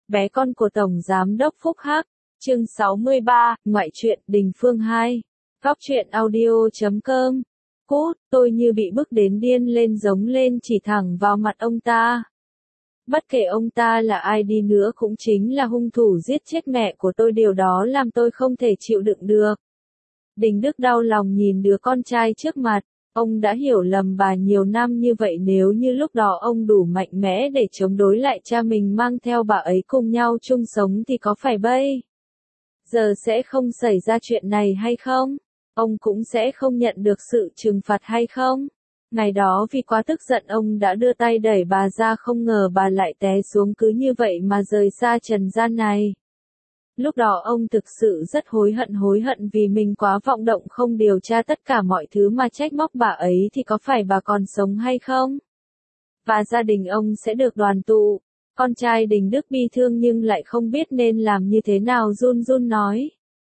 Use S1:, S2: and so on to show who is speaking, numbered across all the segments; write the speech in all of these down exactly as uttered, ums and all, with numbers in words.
S1: Bé con của Tổng Giám đốc Phúc Hắc, chương sáu mươi ba, ngoại truyện Đình Phương hai. Góc truyện audio chấm com. Cút, tôi như bị bức đến điên lên giống lên chỉ thẳng vào mặt ông ta. Bất kể ông ta là ai đi nữa cũng chính là hung thủ giết chết mẹ của tôi, điều đó làm tôi không thể chịu đựng được. Đình Đức đau lòng nhìn đứa con trai trước mặt. Ông đã hiểu lầm bà nhiều năm như vậy, nếu như lúc đó ông đủ mạnh mẽ để chống đối lại cha mình, mang theo bà ấy cùng nhau chung sống thì có phải bây giờ sẽ không xảy ra chuyện này hay không? Ông cũng sẽ không nhận được sự trừng phạt hay không? Ngày đó vì quá tức giận ông đã đưa tay đẩy bà ra, không ngờ bà lại té xuống, cứ như vậy mà rời xa trần gian này. Lúc đó ông thực sự rất hối hận hối hận vì mình quá vọng động, không điều tra tất cả mọi thứ mà trách móc bà ấy thì có phải bà còn sống hay không? Và gia đình ông sẽ được đoàn tụ. Con trai Đình Đức bi thương nhưng lại không biết nên làm như thế nào, run run nói.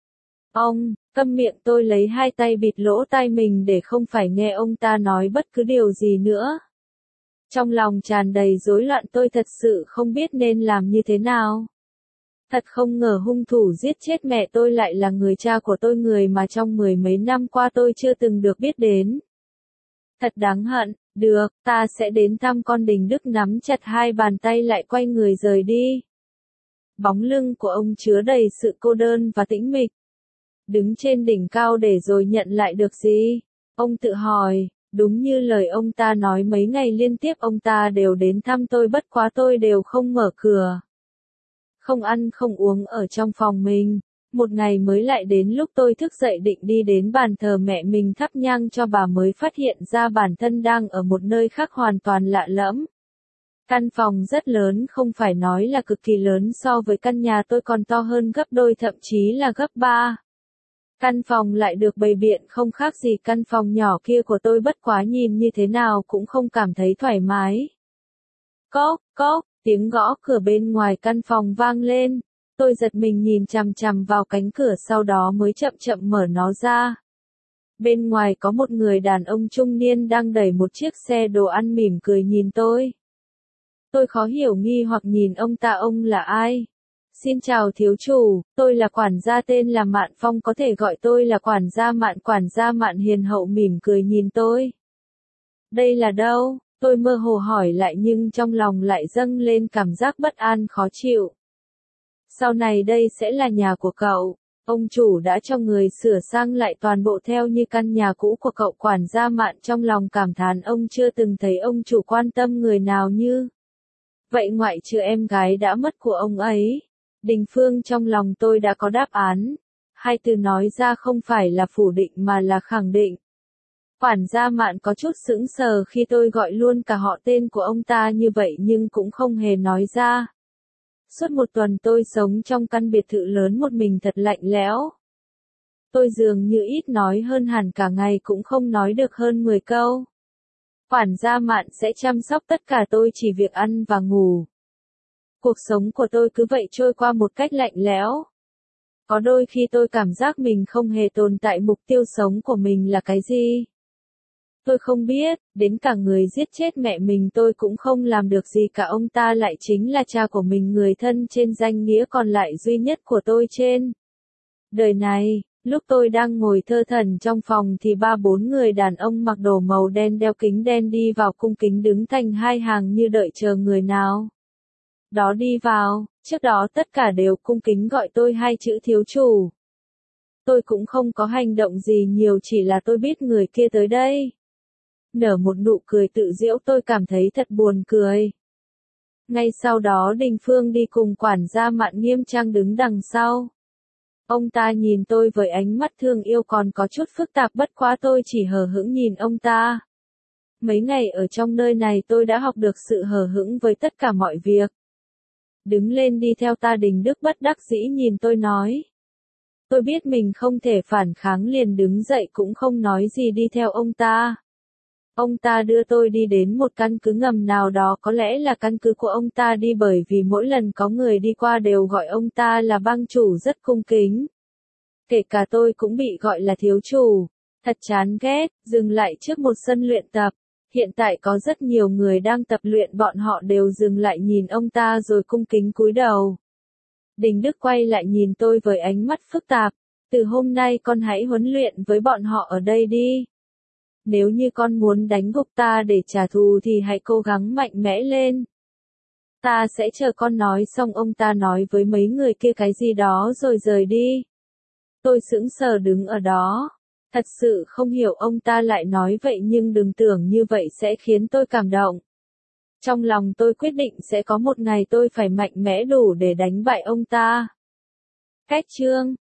S1: Ông, câm miệng. Tôi lấy hai tay bịt lỗ tai mình để không phải nghe ông ta nói bất cứ điều gì nữa. Trong lòng tràn đầy rối loạn, tôi thật sự không biết nên làm như thế nào. Thật không ngờ hung thủ giết chết mẹ tôi lại là người cha của tôi, người mà trong mười mấy năm qua tôi chưa từng được biết đến. Thật đáng hận. Được, ta sẽ đến thăm con. Đình Đức nắm chặt hai bàn tay lại quay người rời đi. Bóng lưng của ông chứa đầy sự cô đơn và tĩnh mịch. Đứng trên đỉnh cao để rồi nhận lại được gì? Ông tự hỏi. Đúng như lời ông ta nói, mấy ngày liên tiếp ông ta đều đến thăm tôi, bất quá tôi đều không mở cửa. Không ăn không uống ở trong phòng mình. Một ngày mới lại đến lúc tôi thức dậy định đi đến bàn thờ mẹ mình thắp nhang cho bà, mới phát hiện ra bản thân đang ở một nơi khác hoàn toàn lạ lẫm. Căn phòng rất lớn, không phải nói là cực kỳ lớn, so với căn nhà tôi còn to hơn gấp đôi, thậm chí là gấp ba. Căn phòng lại được bày biện không khác gì căn phòng nhỏ kia của tôi, bất quá nhìn như thế nào cũng không cảm thấy thoải mái. Cốc, cốc. Tiếng gõ cửa bên ngoài căn phòng vang lên. Tôi giật mình nhìn chằm chằm vào cánh cửa, sau đó mới chậm chậm mở nó ra. Bên ngoài có một người đàn ông trung niên đang đẩy một chiếc xe đồ ăn, mỉm cười nhìn tôi. Tôi khó hiểu nghi hoặc nhìn ông ta. Ông là ai? Xin chào thiếu chủ, tôi là quản gia tên là Mạn Phong, có thể gọi tôi là quản gia Mạn. Quản gia Mạn hiền hậu mỉm cười nhìn tôi. Đây là đâu? Tôi mơ hồ hỏi lại, nhưng trong lòng lại dâng lên cảm giác bất an khó chịu. Sau này đây sẽ là nhà của cậu. Ông chủ đã cho người sửa sang lại toàn bộ theo như căn nhà cũ của cậu. Quản gia Mạn trong lòng cảm thán, ông chưa từng thấy ông chủ quan tâm người nào như vậy, ngoại trừ em gái đã mất của ông ấy. Đình Phương, trong lòng tôi đã có đáp án. Hai từ nói ra không phải là phủ định mà là khẳng định. Quản gia Mạn có chút sững sờ khi tôi gọi luôn cả họ tên của ông ta như vậy, nhưng cũng không hề nói ra. Suốt một tuần tôi sống trong căn biệt thự lớn một mình thật lạnh lẽo. Tôi dường như ít nói hơn hẳn, cả ngày cũng không nói được hơn mười câu. Quản gia Mạn sẽ chăm sóc tất cả tôi, chỉ việc ăn và ngủ. Cuộc sống của tôi cứ vậy trôi qua một cách lạnh lẽo. Có đôi khi tôi cảm giác mình không hề tồn tại. Mục tiêu sống của mình là cái gì? Tôi không biết, đến cả người giết chết mẹ mình tôi cũng không làm được gì cả. Ông ta lại chính là cha của mình, người thân trên danh nghĩa còn lại duy nhất của tôi trên đời này. Lúc tôi đang ngồi thơ thẩn trong phòng thì ba bốn người đàn ông mặc đồ màu đen, đeo kính đen đi vào, cung kính đứng thành hai hàng như đợi chờ người nào đó đi vào. Trước đó tất cả đều cung kính gọi tôi hai chữ thiếu chủ. Tôi cũng không có hành động gì nhiều, chỉ là tôi biết người kia tới đây. Nở một nụ cười tự giễu, tôi cảm thấy thật buồn cười. Ngay sau đó Đình Phương đi cùng quản gia Mạn nghiêm trang đứng đằng sau. Ông ta nhìn tôi với ánh mắt thương yêu còn có chút phức tạp, bất quá tôi chỉ hờ hững nhìn ông ta. Mấy ngày ở trong nơi này tôi đã học được sự hờ hững với tất cả mọi việc. Đứng lên đi theo ta. Đình Đức bất đắc dĩ nhìn tôi nói. Tôi biết mình không thể phản kháng, liền đứng dậy cũng không nói gì đi theo ông ta. Ông ta đưa tôi đi đến một căn cứ ngầm nào đó, có lẽ là căn cứ của ông ta đi, bởi vì mỗi lần có người đi qua đều gọi ông ta là bang chủ, rất cung kính. Kể cả tôi cũng bị gọi là thiếu chủ. Thật chán ghét. Dừng lại trước một sân luyện tập. Hiện tại có rất nhiều người đang tập luyện, bọn họ đều dừng lại nhìn ông ta rồi cung kính cúi đầu. Đình Đức quay lại nhìn tôi với ánh mắt phức tạp. Từ hôm nay con hãy huấn luyện với bọn họ ở đây đi. Nếu như con muốn đánh gục ta để trả thù thì hãy cố gắng mạnh mẽ lên. Ta sẽ chờ con nói xong ông ta nói với mấy người kia cái gì đó rồi rời đi. Tôi sững sờ đứng ở đó. Thật sự không hiểu ông ta lại nói vậy nhưng đừng tưởng như vậy sẽ khiến tôi cảm động. Trong lòng tôi quyết định sẽ có một ngày tôi phải mạnh mẽ đủ để đánh bại ông ta. Kết chương